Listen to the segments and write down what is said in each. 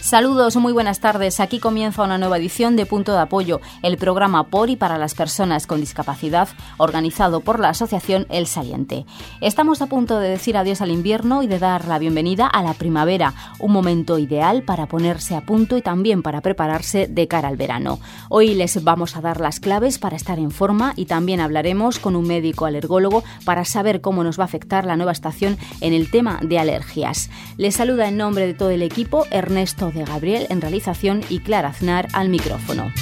Saludos, muy buenas tardes. Aquí comienza una nueva edición de Punto de Apoyo, el programa por y para las personas con discapacidad, organizado por la asociación El Saliente. Estamos a punto de decir adiós al invierno y de dar la bienvenida a la primavera, un momento ideal para ponerse a punto y también para prepararse de cara al verano. Hoy les vamos a dar las claves para estar en forma y también hablaremos con un médico alergólogo para saber cómo nos va a afectar la nueva estación en el tema de alergias. Les saluda en nombre de todo el equipo Ernesto de Gabriel en realización y Clara Aznar al micrófono.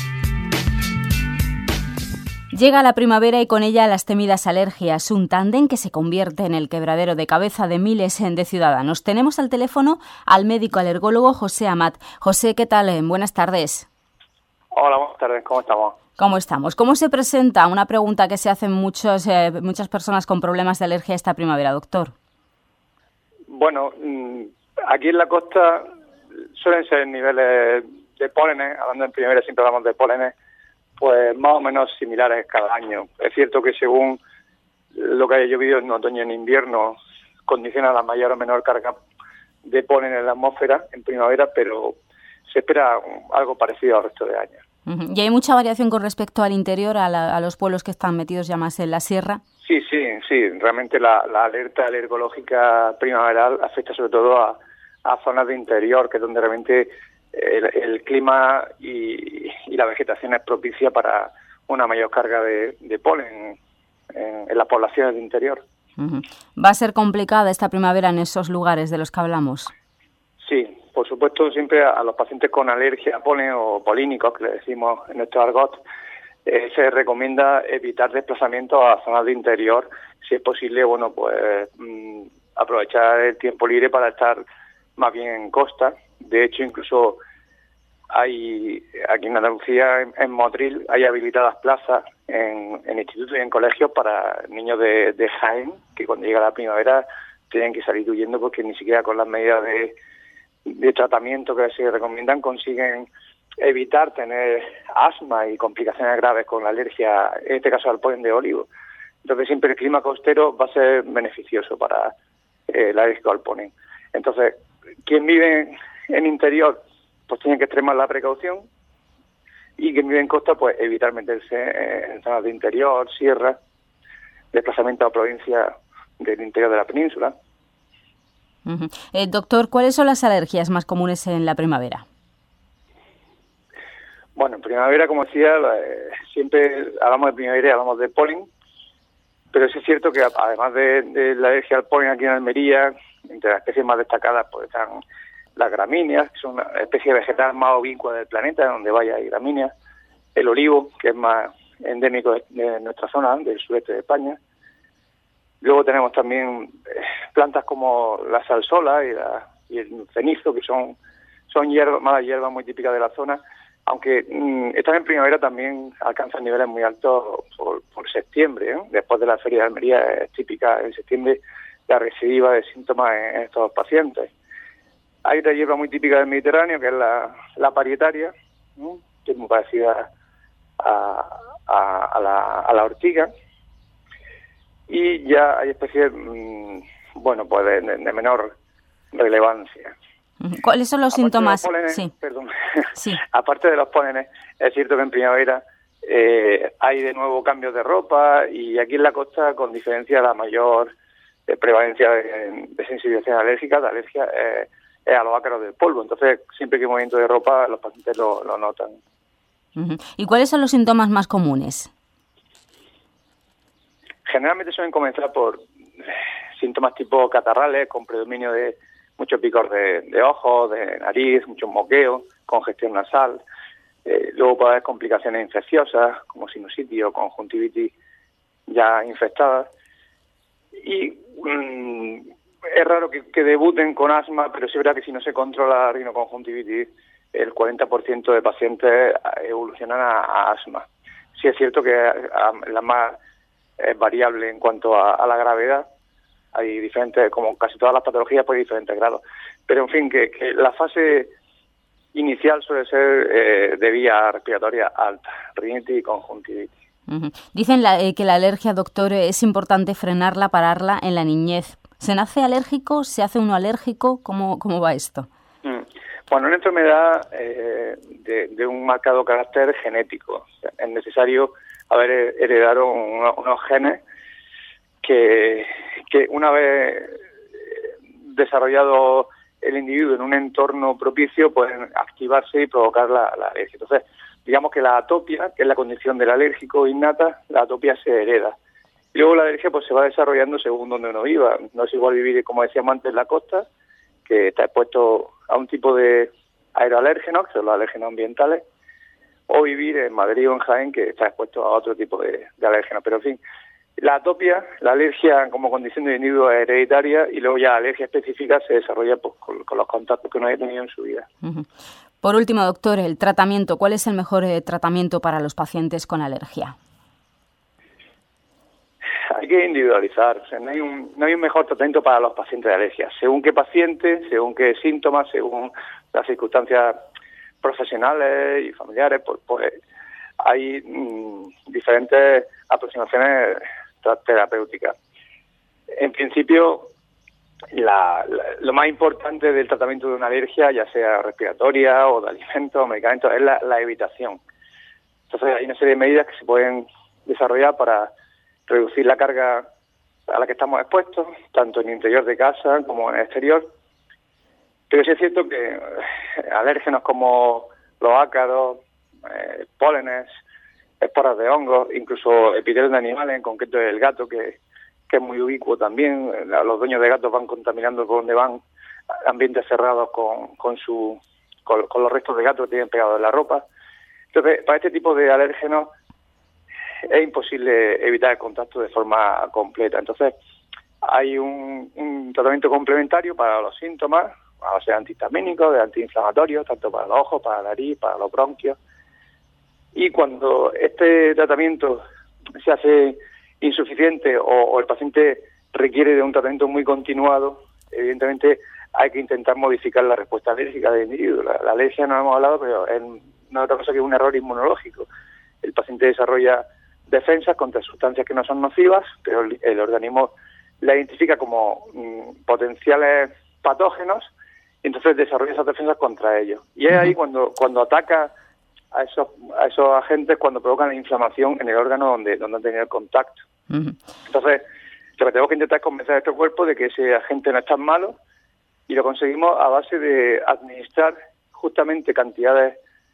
Llega la primavera y con ella las temidas alergias, un tándem que se convierte en el quebradero de cabeza de miles de ciudadanos. Tenemos al teléfono al médico alergólogo José Amat. José, ¿qué tal? Buenas tardes. Hola, buenas tardes. ¿Cómo estamos? ¿Cómo estamos? ¿Cómo se presenta? Una pregunta que se hacen muchas personas con problemas de alergia esta primavera, doctor. Bueno, aquí en la costa suelen ser niveles de pólenes, hablando en primavera siempre hablamos de pólenes, pues más o menos similares cada año. Es cierto que según lo que haya llovido en otoño y en invierno, condiciona la mayor o menor carga de polen en la atmósfera en primavera, pero se espera algo parecido al resto de años. ¿Y hay mucha variación con respecto al interior, a los pueblos que están metidos ya más en la sierra? Sí. Realmente la alerta alergológica primaveral afecta sobre todo a zonas de interior, que es donde realmente el clima y la vegetación es propicia para una mayor carga de polen en las poblaciones de interior. ¿Va a ser complicada esta primavera en esos lugares de los que hablamos? Sí, por supuesto, siempre a los pacientes con alergia a polen o polínicos, que le decimos en nuestro argot, se recomienda evitar desplazamientos a zonas de interior. Si es posible, bueno, pues aprovechar el tiempo libre para estar más bien en costa. De hecho, incluso hay aquí en Andalucía, en Motril, hay habilitadas plazas en institutos y en colegios para niños de Jaén, que cuando llega la primavera tienen que salir huyendo porque ni siquiera con las medidas de tratamiento que se recomiendan consiguen evitar tener asma y complicaciones graves con la alergia, en este caso al polen de olivo. Entonces siempre el clima costero va a ser beneficioso para el alérgico al polen. Entonces, quien vive en interior pues tiene que extremar la precaución, y quien vive en costa pues evitar meterse en zonas de interior, sierra, desplazamiento a provincias del interior de la península. Doctor, ¿cuáles son las alergias más comunes en la primavera? Bueno, en primavera, como decía, siempre hablamos de primavera y hablamos de polen, pero sí es cierto que además de la alergia al polen aquí en Almería, entre las especies más destacadas pues están las gramíneas, que son una especie vegetal más ovincua del planeta, donde vaya hay gramíneas, el olivo, que es más endémico de nuestra zona, del sureste de España. Luego tenemos también plantas como la salsola y el cenizo, que son malas hierbas muy típicas de la zona, aunque están en primavera también alcanzan niveles muy altos por septiembre, ¿eh? Después de la Feria de Almería es típica en septiembre la recidiva de síntomas en estos pacientes. Hay otra hierba muy típica del Mediterráneo, que es la parietaria, ¿no? Que es muy parecida a la ortiga. Y ya hay especies, pues de menor relevancia. ¿Cuáles son los síntomas? Pólenes, sí. Perdón. Sí. Aparte de los pólenes, es cierto que en primavera hay de nuevo cambios de ropa, y aquí en la costa, con diferencia, la mayor prevalencia de sensibilización alérgica, de alergia, es a los ácaros del polvo. Entonces, siempre que hay movimiento de ropa, los pacientes lo notan. ¿Y cuáles son los síntomas más comunes? Generalmente suelen comenzar por síntomas tipo catarrales, con predominio de mucho picor de ojos, de nariz, mucho moqueo, congestión nasal. Luego puede haber complicaciones infecciosas, como sinusitis o conjuntivitis ya infectadas. Y es raro que debuten con asma, pero sí es verdad que si no se controla la rinoconjuntivitis, el 40% de pacientes evolucionan a asma. Sí es cierto que la más variable en cuanto a la gravedad. Hay diferentes, como casi todas las patologías, pues diferentes grados. Pero en fin, que la fase inicial suele ser de vía respiratoria alta, rinitis y conjuntivitis. Dicen que la alergia, doctor, es importante frenarla, pararla en la niñez. ¿Se nace alérgico? ¿Se hace uno alérgico? ¿Cómo va esto? Bueno, una enfermedad de un marcado carácter genético. Es necesario haber heredado unos genes que una vez desarrollado el individuo en un entorno propicio pueden activarse y provocar la alergia. Entonces, digamos que la atopia, que es la condición del alérgico innata, la atopia se hereda. Y luego la alergia pues se va desarrollando según donde uno viva. No es igual vivir, como decíamos antes, en la costa, que está expuesto a un tipo de aeroalérgenos, que son los alérgenos ambientales, o vivir en Madrid o en Jaén, que está expuesto a otro tipo de alérgenos. Pero, en fin, la atopia, la alergia como condición de individuo es hereditaria, y luego ya la alergia específica se desarrolla pues, con los contactos que uno haya tenido en su vida. Uh-huh. Por último, doctor, el tratamiento. ¿Cuál es el mejor tratamiento para los pacientes con alergia? Hay que individualizar. O sea, no hay un mejor tratamiento para los pacientes de alergia. Según qué paciente, según qué síntomas, según las circunstancias profesionales y familiares, pues hay diferentes aproximaciones terapéuticas. En principio, lo más importante del tratamiento de una alergia, ya sea respiratoria o de alimentos o medicamentos, es la evitación. Entonces hay una serie de medidas que se pueden desarrollar para reducir la carga a la que estamos expuestos, tanto en el interior de casa como en el exterior. Pero sí es cierto que alérgenos como los ácaros, pólenes, esporas de hongos, incluso epitelios de animales, en concreto el gato, que es muy ubicuo también. Los dueños de gatos van contaminando por donde van, ambientes cerrados con los restos de gato que tienen pegados en la ropa. Entonces, para este tipo de alérgenos es imposible evitar el contacto de forma completa. Entonces, hay un tratamiento complementario para los síntomas, a base de antihistamínicos, de antiinflamatorios, tanto para los ojos, para la nariz, para los bronquios. Y cuando este tratamiento se hace insuficiente o el paciente requiere de un tratamiento muy continuado, evidentemente hay que intentar modificar la respuesta alérgica del individuo. La alergia, no hemos hablado, pero no es otra cosa que un error inmunológico. El paciente desarrolla defensas contra sustancias que no son nocivas, pero el organismo la identifica como potenciales patógenos y entonces desarrolla esas defensas contra ellos. Y es ahí cuando ataca a esos agentes, cuando provocan la inflamación en el órgano donde han tenido el contacto. Entonces, lo que tenemos que intentar es convencer a nuestro cuerpo de que ese agente no es tan malo, y lo conseguimos a base de administrar justamente cantidades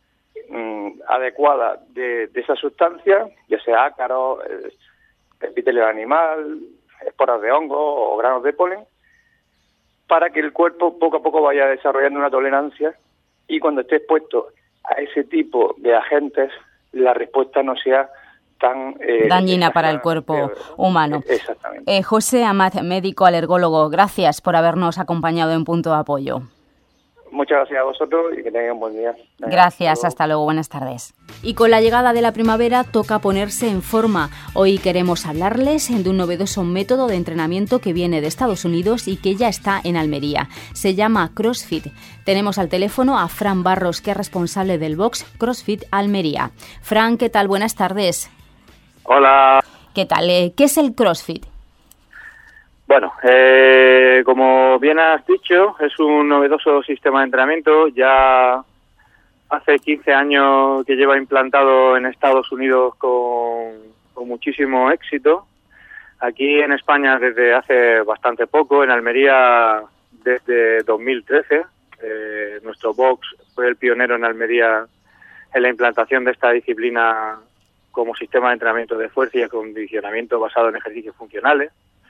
adecuada de esa sustancia, ya sea ácaro, epitelio animal, esporas de hongo o granos de polen, para que el cuerpo poco a poco vaya desarrollando una tolerancia, y cuando esté expuesto a ese tipo de agentes, la respuesta no sea tan dañina para el cuerpo humano. Exactamente. José Amat, médico alergólogo, gracias por habernos acompañado en Punto de Apoyo. Muchas gracias a vosotros y que tengan un buen día. Gracias, hasta luego, buenas tardes. Y con la llegada de la primavera toca ponerse en forma. Hoy queremos hablarles de un novedoso método de entrenamiento que viene de Estados Unidos y que ya está en Almería. Se llama CrossFit. Tenemos al teléfono a Fran Barros, que es responsable del box CrossFit Almería. Fran, ¿qué tal? Buenas tardes. Hola. ¿Qué tal? ¿Qué es el CrossFit? Bueno, como bien has dicho, es un novedoso sistema de entrenamiento. Ya hace 15 años que lleva implantado en Estados Unidos con muchísimo éxito. Aquí en España desde hace bastante poco, en Almería desde 2013. Nuestro box fue el pionero en Almería en la implantación de esta disciplina como sistema de entrenamiento de fuerza y acondicionamiento basado en ejercicios funcionales.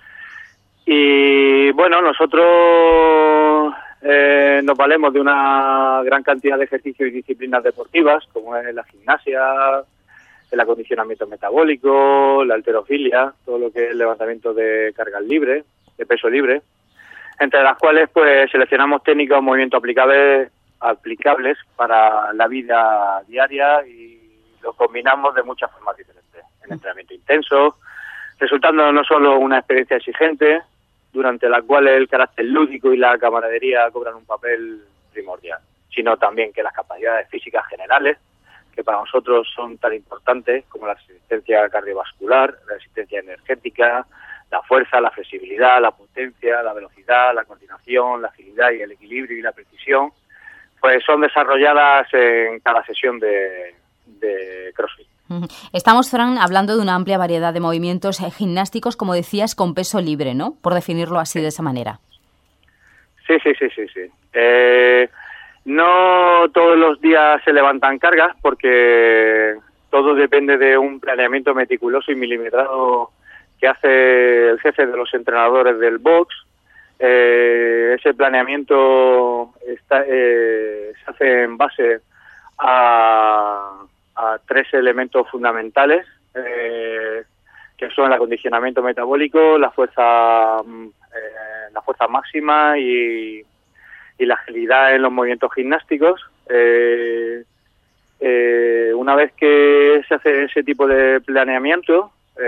Y bueno, nosotros nos valemos de una gran cantidad de ejercicios y disciplinas deportivas, como es la gimnasia, el acondicionamiento metabólico, la halterofilia, todo lo que es el levantamiento de cargas libres, de peso libre, entre las cuales pues seleccionamos técnicas o movimientos aplicables para la vida diaria y los combinamos de muchas formas diferentes. El entrenamiento intenso, resultando no solo una experiencia exigente, durante la cual el carácter lúdico y la camaradería cobran un papel primordial, sino también que las capacidades físicas generales, que para nosotros son tan importantes como la resistencia cardiovascular, la resistencia energética, la fuerza, la flexibilidad, la potencia, la velocidad, la coordinación, la agilidad y el equilibrio y la precisión, pues son desarrolladas en cada sesión de CrossFit. Estamos, Fran, hablando de una amplia variedad de movimientos gimnásticos, como decías, con peso libre, ¿no? Por definirlo así, de esa manera. Sí. No todos los días se levantan cargas porque todo depende de un planeamiento meticuloso y milimetrado que hace el jefe de los entrenadores del box. Ese planeamiento se hace en base a 3 elementos fundamentales, que son el acondicionamiento metabólico, la fuerza máxima y la agilidad en los movimientos gimnásticos. Una vez que se hace ese tipo de planeamiento,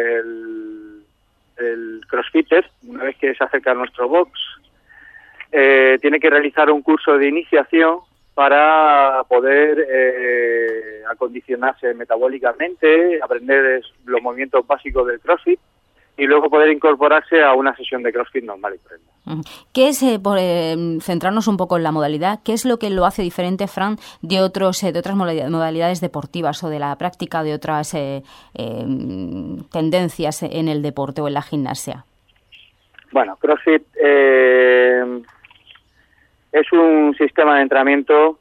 el crossfitter, una vez que se acerca a nuestro box, tiene que realizar un curso de iniciación para poder acondicionarse metabólicamente, aprender los movimientos básicos del CrossFit y luego poder incorporarse a una sesión de CrossFit normal y corriente. ¿Qué es, por centrarnos un poco en la modalidad, qué es lo que lo hace diferente, Fran, de otras modalidades deportivas o de la práctica de otras tendencias en el deporte o en la gimnasia? Bueno, CrossFit es un sistema de entrenamiento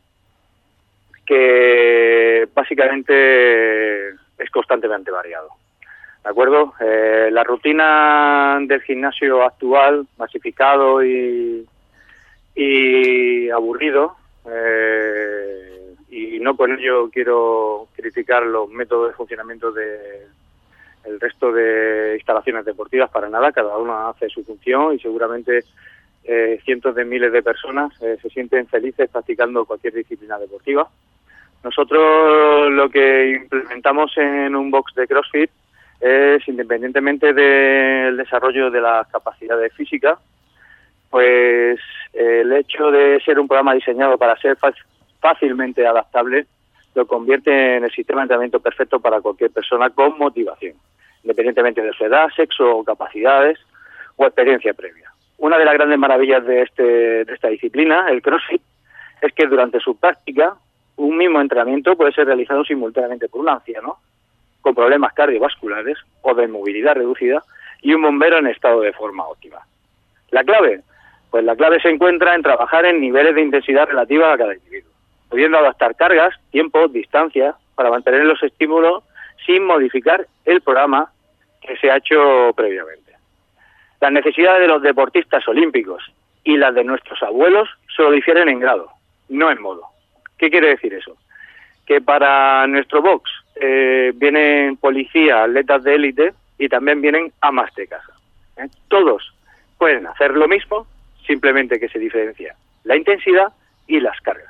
que básicamente es constantemente variado. ¿De acuerdo? La rutina del gimnasio actual, masificado y aburrido, y no con ello quiero criticar los métodos de funcionamiento del resto de instalaciones deportivas, para nada, cada uno hace su función y seguramente cientos de miles de personas se sienten felices practicando cualquier disciplina deportiva. Nosotros lo que implementamos en un box de CrossFit es, independientemente del desarrollo de las capacidades físicas, pues el hecho de ser un programa diseñado para ser fácilmente adaptable lo convierte en el sistema de entrenamiento perfecto para cualquier persona con motivación, independientemente de su edad, sexo, capacidades o experiencia previa. Una de las grandes maravillas de esta disciplina, el CrossFit, es que durante su práctica un mismo entrenamiento puede ser realizado simultáneamente por un anciano con problemas cardiovasculares o de movilidad reducida y un bombero en estado de forma óptima. ¿La clave? Pues la clave se encuentra en trabajar en niveles de intensidad relativa a cada individuo, pudiendo adaptar cargas, tiempo, distancia para mantener los estímulos sin modificar el programa que se ha hecho previamente. Las necesidades de los deportistas olímpicos y las de nuestros abuelos solo difieren en grado, no en modo. ¿Qué quiere decir eso? Que para nuestro box vienen policías, atletas de élite y también vienen amas de casa. Todos pueden hacer lo mismo, simplemente que se diferencia la intensidad y las cargas.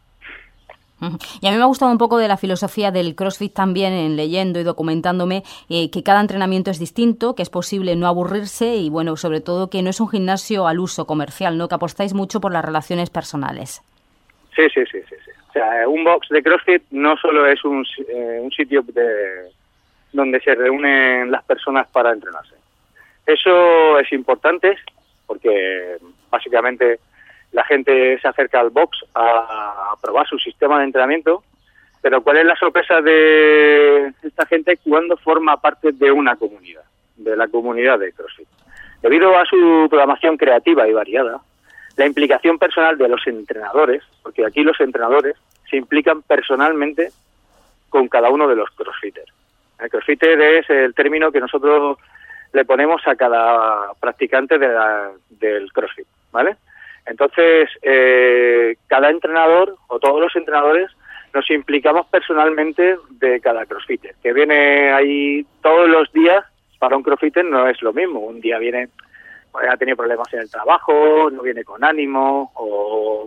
Y a mí me ha gustado un poco de la filosofía del CrossFit también, en leyendo y documentándome, que cada entrenamiento es distinto, que es posible no aburrirse y, bueno, sobre todo que no es un gimnasio al uso comercial, ¿no? Que apostáis mucho por las relaciones personales. Sí. O sea, un box de CrossFit no solo es un sitio donde se reúnen las personas para entrenarse. Eso es importante porque básicamente la gente se acerca al box a probar su sistema de entrenamiento, pero ¿cuál es la sorpresa de esta gente cuando forma parte de una comunidad, de la comunidad de CrossFit? Debido a su programación creativa y variada, la implicación personal de los entrenadores, porque aquí los entrenadores se implican personalmente con cada uno de los crossfitters. El crossfitter es el término que nosotros le ponemos a cada practicante del CrossFit, ¿vale? Entonces, cada entrenador o todos los entrenadores nos implicamos personalmente de cada crossfitter, que viene ahí todos los días. Para un crossfitter no es lo mismo. Un día viene, pues, ha tenido problemas en el trabajo, no viene con ánimo, o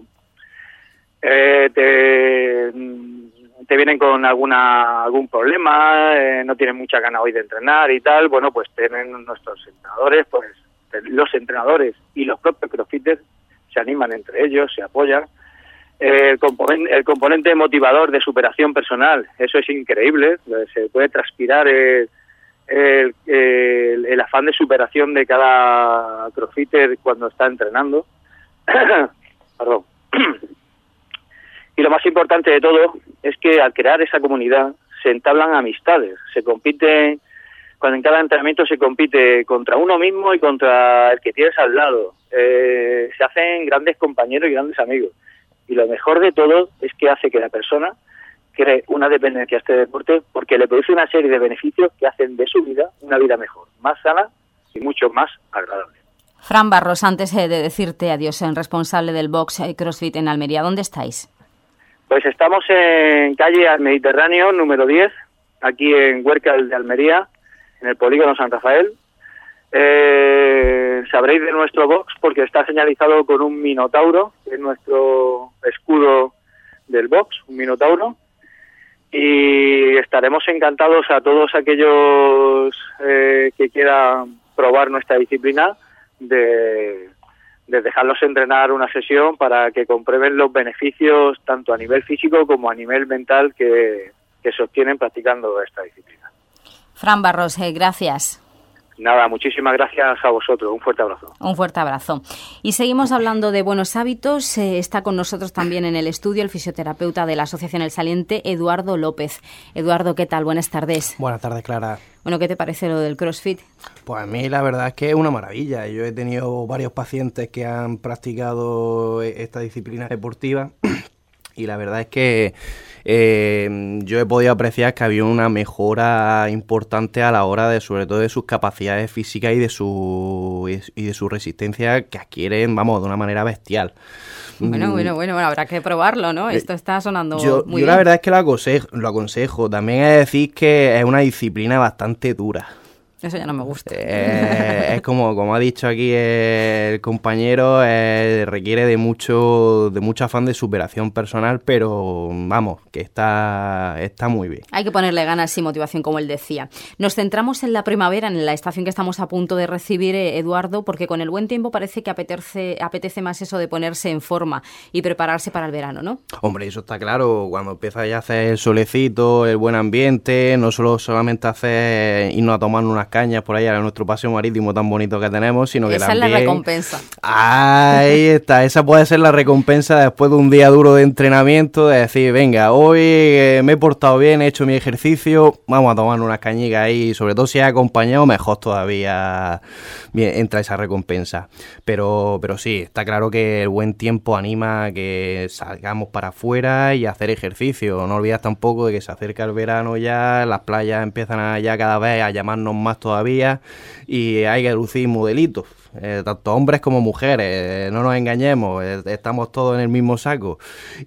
te vienen con algún problema, no tienen mucha gana hoy de entrenar y tal. Bueno, pues tienen nuestros entrenadores, pues los entrenadores y los propios crossfitters se animan entre ellos, se apoyan. El componente motivador de superación personal, eso es increíble. Se puede transpirar el afán de superación de cada crossfitter cuando está entrenando. Perdón. Y lo más importante de todo es que al crear esa comunidad se entablan amistades, se compite, cuando en cada entrenamiento se compite contra uno mismo y contra el que tienes al lado. Se hacen grandes compañeros y grandes amigos. Y lo mejor de todo es que hace que la persona cree una dependencia a este deporte porque le produce una serie de beneficios que hacen de su vida una vida mejor, más sana y mucho más agradable. Fran Barros, antes de decirte adiós, el responsable del box CrossFit en Almería, ¿dónde estáis? Pues estamos en calle Al Mediterráneo, número 10, aquí en Huércal de Almería, en el polígono San Rafael. Sabréis de nuestro box porque está señalizado con un minotauro, que es nuestro escudo del box, un minotauro. Y estaremos encantados a todos aquellos que quieran probar nuestra disciplina de dejarlos entrenar una sesión para que comprueben los beneficios tanto a nivel físico como a nivel mental que se obtienen practicando esta disciplina. Fran Barros, gracias. Nada, muchísimas gracias a vosotros. Un fuerte abrazo. Un fuerte abrazo. Y seguimos hablando de buenos hábitos. Está con nosotros también en el estudio el fisioterapeuta de la Asociación El Saliente, Eduardo López. Eduardo, ¿qué tal? Buenas tardes. Buenas tardes, Clara. Bueno, ¿qué te parece lo del CrossFit? Pues a mí la verdad es que es una maravilla. Yo he tenido varios pacientes que han practicado esta disciplina deportiva y la verdad es que yo he podido apreciar que había una mejora importante a la hora de, sobre todo, de sus capacidades físicas y de su resistencia que adquieren, vamos, de una manera bestial. Bueno, habrá que probarlo, ¿no? Esto está sonando muy bien. Yo la verdad es que lo aconsejo. También es decir que es una disciplina bastante dura. Eso ya no me gusta. Es como ha dicho aquí el compañero, requiere de mucho afán de superación personal, pero vamos, que está muy bien. Hay que ponerle ganas y motivación, como él decía. Nos centramos en la primavera, en la estación que estamos a punto de recibir, Eduardo, porque con el buen tiempo parece que apetece más eso de ponerse en forma y prepararse para el verano, ¿no? Hombre, eso está claro. Cuando empieza ya a hacer el solecito, el buen ambiente, no solamente irnos a tomar unas cañas por ahí a nuestro paseo marítimo tan bonito que tenemos, sino que también... Esa es la recompensa. Ahí está, esa puede ser la recompensa después de un día duro de entrenamiento, de decir, venga, hoy me he portado bien, he hecho mi ejercicio, vamos a tomar unas cañicas ahí, sobre todo si has acompañado, mejor todavía bien, entra esa recompensa. Pero sí, está claro que el buen tiempo anima a que salgamos para afuera y a hacer ejercicio. No olvides tampoco de que se acerca el verano ya, las playas empiezan ya cada vez a llamarnos más todavía y hay que lucir modelitos, tanto hombres como mujeres, no nos engañemos, estamos todos en el mismo saco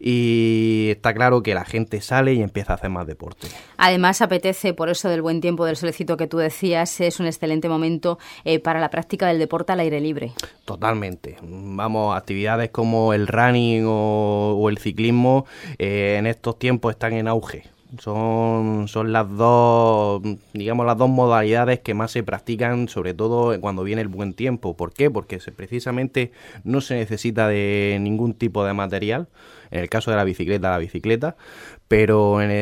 y está claro que la gente sale y empieza a hacer más deporte. Además apetece, por eso del buen tiempo, del solecito que tú decías, es un excelente momento para la práctica del deporte al aire libre. Totalmente, vamos, actividades como el running o el ciclismo en estos tiempos están en auge. Son las dos modalidades que más se practican, sobre todo cuando viene el buen tiempo. ¿Por qué? Porque precisamente no se necesita de ningún tipo de material. En el caso de la bicicleta, pero en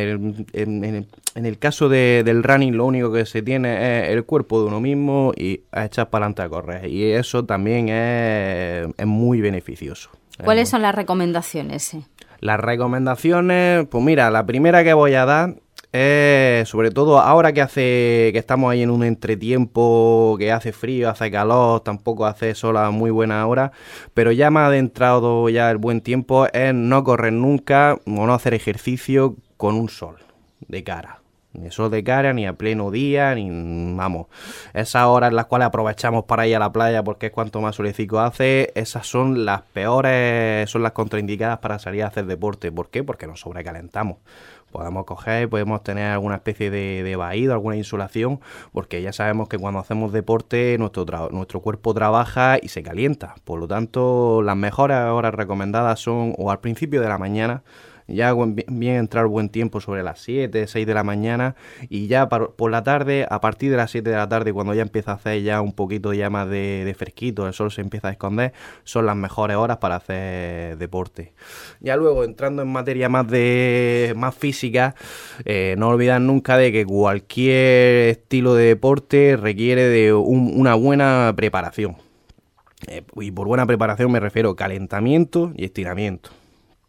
el caso del running lo único que se tiene es el cuerpo de uno mismo y a echar para adelante a correr. Y eso también es muy beneficioso. ¿Cuáles son las recomendaciones? Las recomendaciones, pues mira, la primera que voy a dar es, sobre todo ahora que estamos ahí en un entretiempo, que hace frío, hace calor, tampoco hace sol a muy buena hora, pero ya me ha adentrado ya el buen tiempo, es no correr nunca o no hacer ejercicio con un sol de cara. Ni sol de cara, ni a pleno día, ni vamos. Esas horas en las cuales aprovechamos para ir a la playa porque es cuanto más solecito hace, esas son las peores, son las contraindicadas para salir a hacer deporte. ¿Por qué? Porque nos sobrecalentamos. Podemos tener alguna especie de vaído, alguna insolación, porque ya sabemos que cuando hacemos deporte nuestro cuerpo trabaja y se calienta. Por lo tanto, las mejores horas recomendadas son o al principio de la mañana, ya bien entrar buen tiempo sobre las 7, 6 de la mañana y ya por la tarde, a partir de las 7 de la tarde, cuando ya empieza a hacer ya un poquito ya más de fresquito, el sol se empieza a esconder, son las mejores horas para hacer deporte. Ya luego, entrando en materia más física, no olvidar nunca de que cualquier estilo de deporte requiere de una buena preparación. Y por buena preparación me refiero a calentamiento y estiramiento.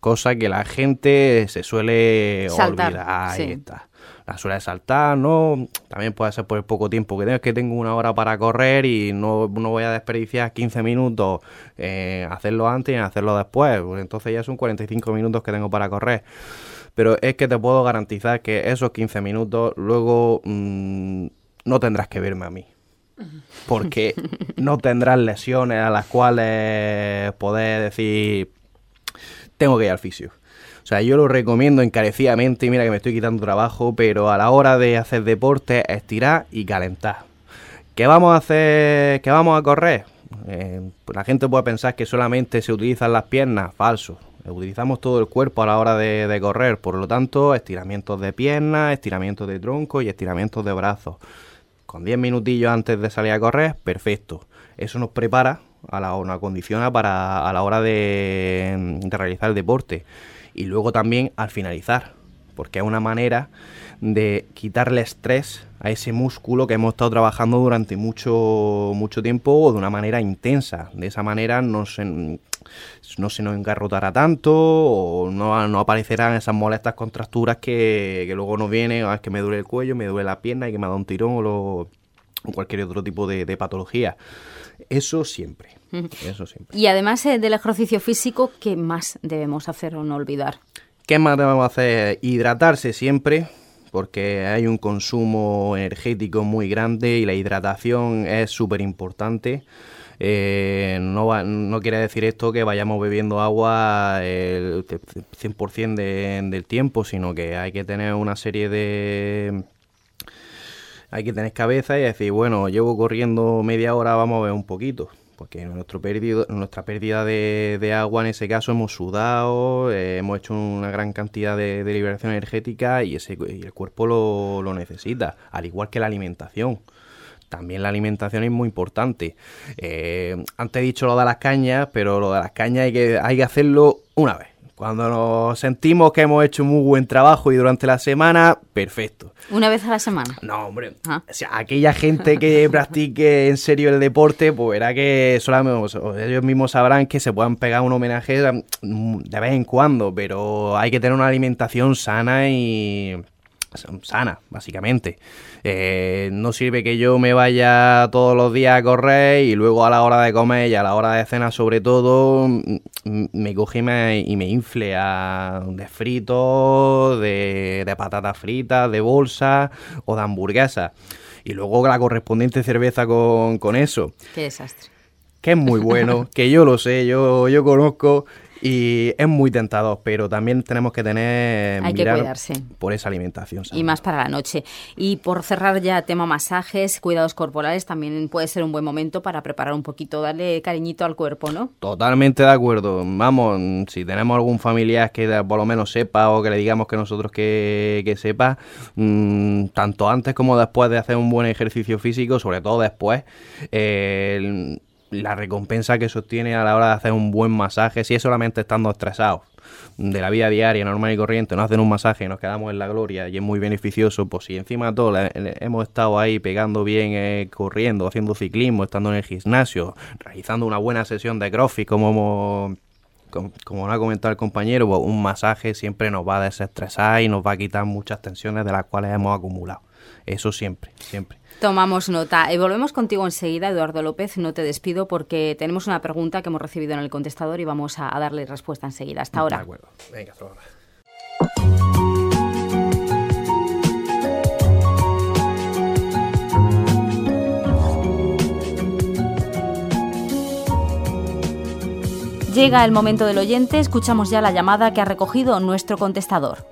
cosa que la gente se suele saltar, olvidar. Ahí sí. está. La suele saltar, ¿no? También puede ser por el poco tiempo que tengo. Es que tengo 1 hora para correr y no voy a desperdiciar 15 minutos hacerlo antes y en hacerlo después. Pues entonces ya son 45 minutos que tengo para correr. Pero es que te puedo garantizar que esos 15 minutos luego no tendrás que verme a mí. Porque no tendrás lesiones a las cuales poder decir tengo que ir al fisio. O sea, yo lo recomiendo encarecidamente, y mira que me estoy quitando trabajo, pero a la hora de hacer deporte, estirar y calentar. ¿Qué vamos a hacer? ¿Qué vamos a correr? Pues la gente puede pensar que solamente se utilizan las piernas. Falso. Utilizamos todo el cuerpo a la hora de correr. Por lo tanto, estiramientos de piernas, estiramientos de tronco y estiramientos de brazos. Con 10 minutillos antes de salir a correr, perfecto. Eso nos prepara, nos acondiciona a la hora de realizar el deporte. Y luego también al finalizar, porque es una manera de quitarle estrés a ese músculo que hemos estado trabajando durante mucho tiempo o de una manera intensa. De esa manera no se nos engarrotará tanto o no aparecerán esas molestas contracturas que luego nos vienen, es que me duele el cuello, me duele la pierna y que me ha dado un tirón o cualquier otro tipo de patología. Eso siempre. Y además del ejercicio físico, ¿qué más debemos hacer o no olvidar? ¿Qué más debemos hacer? Hidratarse siempre, porque hay un consumo energético muy grande y la hidratación es súper importante. No quiere decir esto que vayamos bebiendo agua el 100% del tiempo, sino que hay que tener una serie de... Hay que tener cabeza y decir, bueno, llevo corriendo media hora, vamos a ver un poquito. Porque nuestra pérdida de agua, en ese caso, hemos sudado, hemos hecho una gran cantidad de liberación energética y el cuerpo lo necesita, al igual que la alimentación. También la alimentación es muy importante. Antes he dicho lo de las cañas, pero lo de las cañas hay que hacerlo una vez. Cuando nos sentimos que hemos hecho muy buen trabajo y durante la semana, perfecto. ¿Una vez a la semana? No, hombre. O sea, aquella gente que practique en serio el deporte, pues verá que solamente ellos mismos sabrán que se puedan pegar un homenaje de vez en cuando, pero hay que tener una alimentación sana, básicamente. No sirve que yo me vaya todos los días a correr y luego a la hora de comer y a la hora de cenar sobre todo me coge y me infle de fritos, de patatas fritas, de bolsa o de hamburguesas. Y luego la correspondiente cerveza con eso. Qué desastre. Que es muy bueno, que yo lo sé, yo conozco... Y es muy tentador, pero también tenemos que Hay que cuidarse por esa alimentación sana. Y más para la noche. Y por cerrar ya tema masajes, cuidados corporales, también puede ser un buen momento para preparar un poquito, darle cariñito al cuerpo, ¿no? Totalmente de acuerdo. Vamos, si tenemos algún familiar que por lo menos sepa o que le digamos que nosotros que sepa, tanto antes como después de hacer un buen ejercicio físico, sobre todo después, la recompensa que sostiene a la hora de hacer un buen masaje, si es solamente estando estresados de la vida diaria normal y corriente, nos hacen un masaje y nos quedamos en la gloria y es muy beneficioso, pues si encima de todo hemos estado ahí pegando bien, corriendo, haciendo ciclismo, estando en el gimnasio, realizando una buena sesión de CrossFit como nos ha comentado el compañero, pues un masaje siempre nos va a desestresar y nos va a quitar muchas tensiones de las cuales hemos acumulado. Eso siempre. Tomamos nota. Volvemos contigo enseguida, Eduardo López. No te despido porque tenemos una pregunta que hemos recibido en el contestador y vamos a darle respuesta enseguida. Hasta ahora. De acuerdo. Venga, hasta ahora. Llega el momento del oyente. Escuchamos ya la llamada que ha recogido nuestro contestador.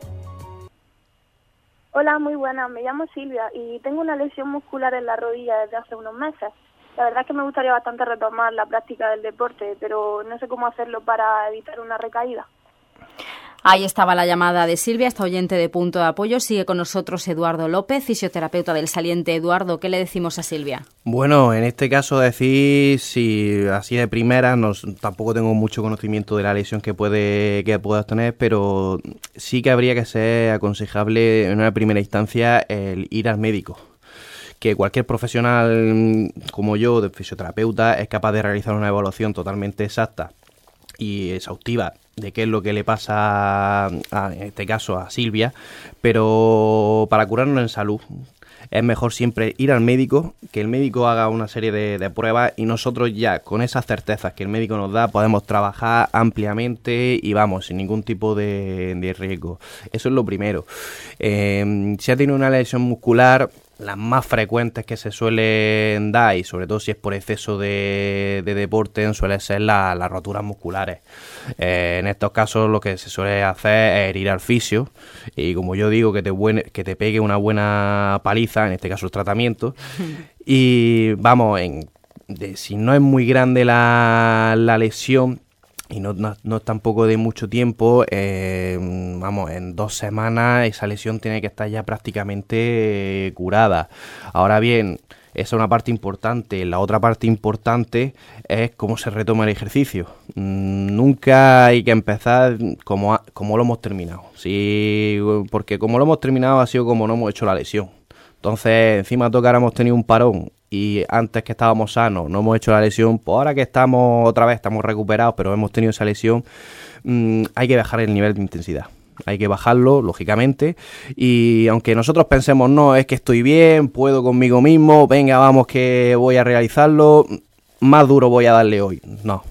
Hola, muy buenas. Me llamo Silvia y tengo una lesión muscular en la rodilla desde hace unos meses. La verdad es que me gustaría bastante retomar la práctica del deporte, pero no sé cómo hacerlo para evitar una recaída. Ahí estaba la llamada de Silvia, esta oyente de Punto de Apoyo. Sigue con nosotros Eduardo López, fisioterapeuta del Saliente. Eduardo, ¿qué le decimos a Silvia? Bueno, en este caso decir, si así de primera, tampoco tengo mucho conocimiento de la lesión que puedas tener, pero sí que habría que ser aconsejable en una primera instancia el ir al médico. Que cualquier profesional como yo, de fisioterapeuta, es capaz de realizar una evaluación totalmente exacta y exhaustiva de qué es lo que le pasa, en este caso a Silvia, pero para curarnos en salud es mejor siempre ir al médico, que el médico haga una serie de pruebas y nosotros ya con esas certezas que el médico nos da podemos trabajar ampliamente y vamos, sin ningún tipo de riesgo. Eso es lo primero. Si ha tenido una lesión muscular, las más frecuentes que se suelen dar, y sobre todo si es por exceso de deporte, suelen ser las roturas musculares. En estos casos lo que se suele hacer es ir al fisio y, como yo digo, que te pegue una buena paliza, en este caso el tratamiento, y vamos, si no es muy grande la lesión y no es tampoco de mucho tiempo, vamos, en 2 semanas esa lesión tiene que estar ya prácticamente curada. Ahora bien, esa es una parte importante. La otra parte importante es cómo se retoma el ejercicio. Nunca hay que empezar como lo hemos terminado. Sí, porque como lo hemos terminado ha sido como no hemos hecho la lesión. Entonces, encima toca ahora hemos tenido un parón y antes que estábamos sanos no hemos hecho la lesión, pues ahora que estamos otra vez, estamos recuperados, pero hemos tenido esa lesión, hay que bajar el nivel de intensidad. Hay que bajarlo, lógicamente, y aunque nosotros pensemos, no, es que estoy bien, puedo conmigo mismo, venga, vamos que voy a realizarlo, más duro voy a darle hoy. No,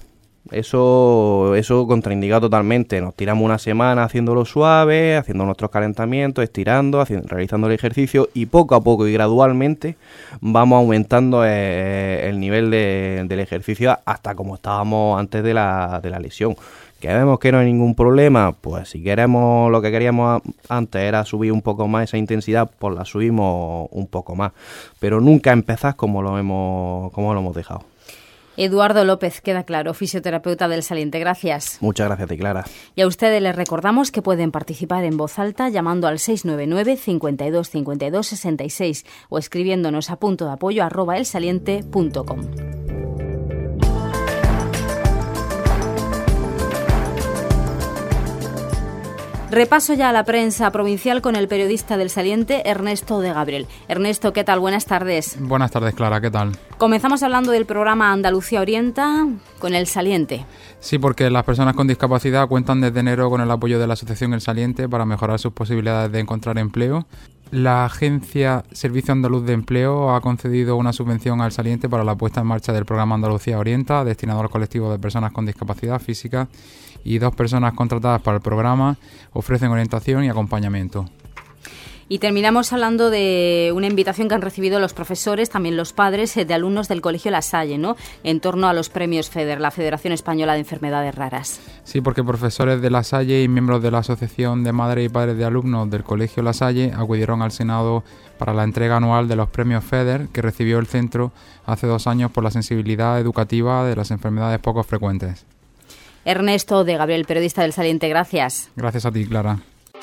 eso contraindicado totalmente. Nos tiramos una semana haciéndolo suave, haciendo nuestros calentamientos, estirando, realizando el ejercicio, y poco a poco y gradualmente vamos aumentando el nivel del ejercicio hasta como estábamos antes de la lesión. ¿Que vemos que no hay ningún problema? Pues si queremos, lo que queríamos antes era subir un poco más esa intensidad, pues la subimos un poco más. Pero nunca empezás como lo hemos dejado. Eduardo López, queda claro, fisioterapeuta del Saliente. Gracias. Muchas gracias, ti, Clara. Y a ustedes les recordamos que pueden participar en voz alta llamando al 699 52 52 66 o escribiéndonos a puntodeapoyo@elsaliente.com. Repaso ya a la prensa provincial con el periodista del Saliente, Ernesto de Gabriel. Ernesto, ¿qué tal? Buenas tardes. Buenas tardes, Clara, ¿qué tal? Comenzamos hablando del programa Andalucía Orienta con el Saliente. Sí, porque las personas con discapacidad cuentan desde enero con el apoyo de la Asociación El Saliente para mejorar sus posibilidades de encontrar empleo. La Agencia Servicio Andaluz de Empleo ha concedido una subvención al Saliente para la puesta en marcha del programa Andalucía Orienta, destinado al colectivo de personas con discapacidad física, y 2 personas contratadas para el programa ofrecen orientación y acompañamiento. Y terminamos hablando de una invitación que han recibido los profesores, también los padres de alumnos del Colegio La Salle, ¿no?, en torno a los premios FEDER, la Federación Española de Enfermedades Raras. Sí, porque profesores de La Salle y miembros de la Asociación de Madres y Padres de Alumnos del Colegio La Salle acudieron al Senado para la entrega anual de los premios FEDER que recibió el centro hace 2 años por la sensibilidad educativa de las enfermedades poco frecuentes. Ernesto de Gabriel, periodista del Saliente, gracias. Gracias a ti, Clara.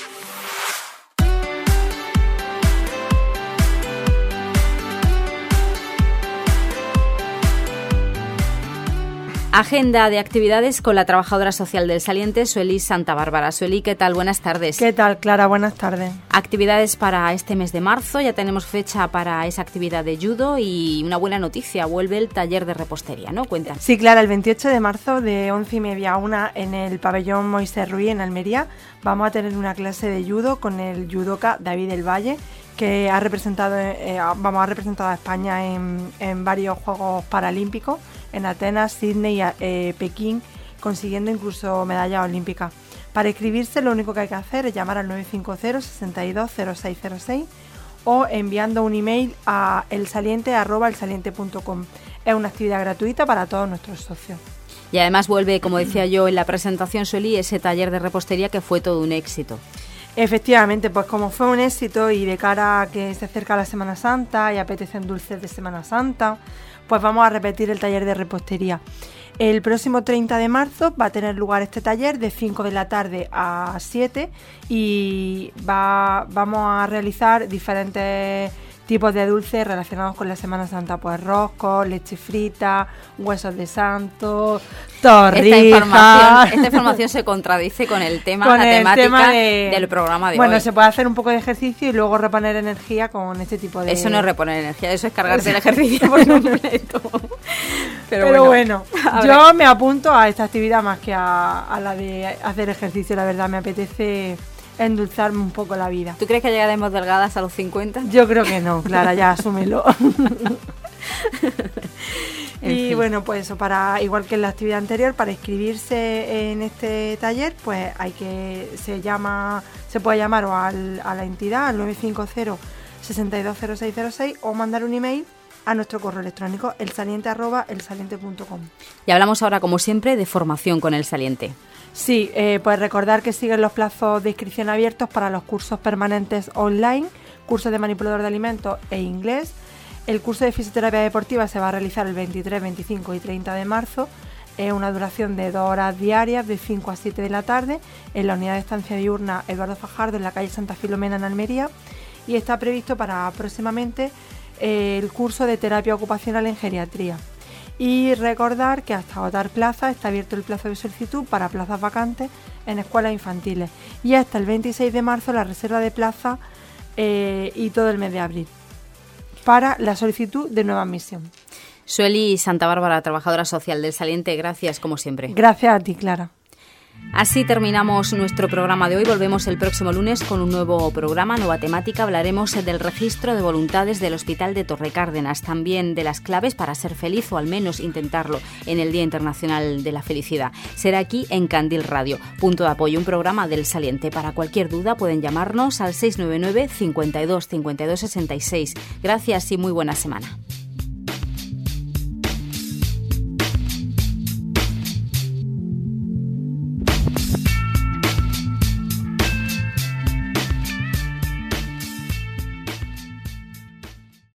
Agenda de actividades con la trabajadora social del Saliente, Sueli Santa Bárbara. Sueli, ¿qué tal? Buenas tardes. ¿Qué tal, Clara? Buenas tardes. Actividades para este mes de marzo, ya tenemos fecha para esa actividad de judo y una buena noticia, vuelve el taller de repostería, ¿no? Cuenta. Sí, Clara, el 28 de marzo de 11:30 a 1 en el pabellón Moisés Ruiz en Almería vamos a tener una clase de judo con el judoka David del Valle, que ha representado a España en varios Juegos Paralímpicos, en Atenas, Sydney y Pekín, consiguiendo incluso medallas olímpicas. Para inscribirse lo único que hay que hacer es llamar al 950 62 0606 o enviando un email a elsaliente@elsaliente.com. Es una actividad gratuita para todos nuestros socios. Y además vuelve, como decía yo en la presentación, Sueli, ese taller de repostería que fue todo un éxito. Efectivamente, pues como fue un éxito y de cara a que se acerca la Semana Santa y apetecen dulces de Semana Santa, pues vamos a repetir el taller de repostería. El próximo 30 de marzo va a tener lugar este taller de 5 de la tarde a 7 y vamos a realizar diferentes tipos de dulces relacionados con la Semana Santa, pues roscos, leche frita, huesos de santo, torrijas. Esta información se contradice con el tema, la temática del programa de hoy. Bueno, se puede hacer un poco de ejercicio y luego reponer energía con este tipo de... Eso no es reponer energía, eso es cargarse el ejercicio por completo. Pero bueno, yo me apunto a esta actividad más que a la de hacer ejercicio, la verdad, me apetece endulzarme un poco la vida. ¿Tú crees que llegaremos delgadas a los 50? Yo creo que no, Clara, ya asúmelo. Y bueno, pues eso, igual que en la actividad anterior, para inscribirse en este taller, pues se puede llamar o a la entidad al 950 620606 o mandar un email a nuestro correo electrónico elsaliente@elsaliente.com. Y hablamos ahora, como siempre, de formación con El Saliente. Sí, pues recordar que siguen los plazos de inscripción abiertos para los cursos permanentes online, cursos de manipulador de alimentos e inglés. El curso de fisioterapia deportiva se va a realizar el 23, 25 y 30 de marzo, una duración de 2 horas diarias de 5 a 7 de la tarde en la unidad de estancia diurna Eduardo Fajardo en la calle Santa Filomena en Almería, y está previsto para próximamente el curso de terapia ocupacional en geriatría. Y recordar que hasta agotar plazas está abierto el plazo de solicitud para plazas vacantes en escuelas infantiles, y hasta el 26 de marzo la reserva de plazas y todo el mes de abril para la solicitud de nueva admisión. Sueli Santa Bárbara, trabajadora social del Saliente, gracias como siempre. Gracias a ti, Clara. Así terminamos nuestro programa de hoy. Volvemos el próximo lunes con un nuevo programa, nueva temática. Hablaremos del registro de voluntades del Hospital de Torrecárdenas, también de las claves para ser feliz, o al menos intentarlo, en el Día Internacional de la Felicidad. Será aquí en Candil Radio, punto de apoyo, un programa del Saliente. Para cualquier duda pueden llamarnos al 699 52 52 66. Gracias y muy buena semana.